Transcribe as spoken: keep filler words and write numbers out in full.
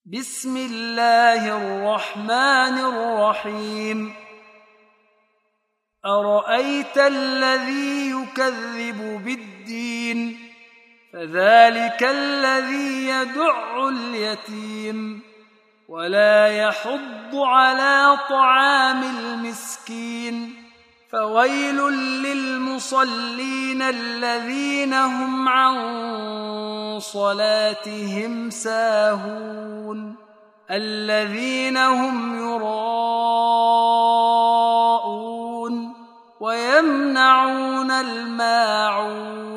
بسم الله الرحمن الرحيم أرأيت الذي يكذب بالدين فذلك الذي يدع اليتيم ولا يحض على طعام المسكين فويل للمصلين الذين هم عن صلاتهم ساهون الذين هم يراءون ويمنعون الماعون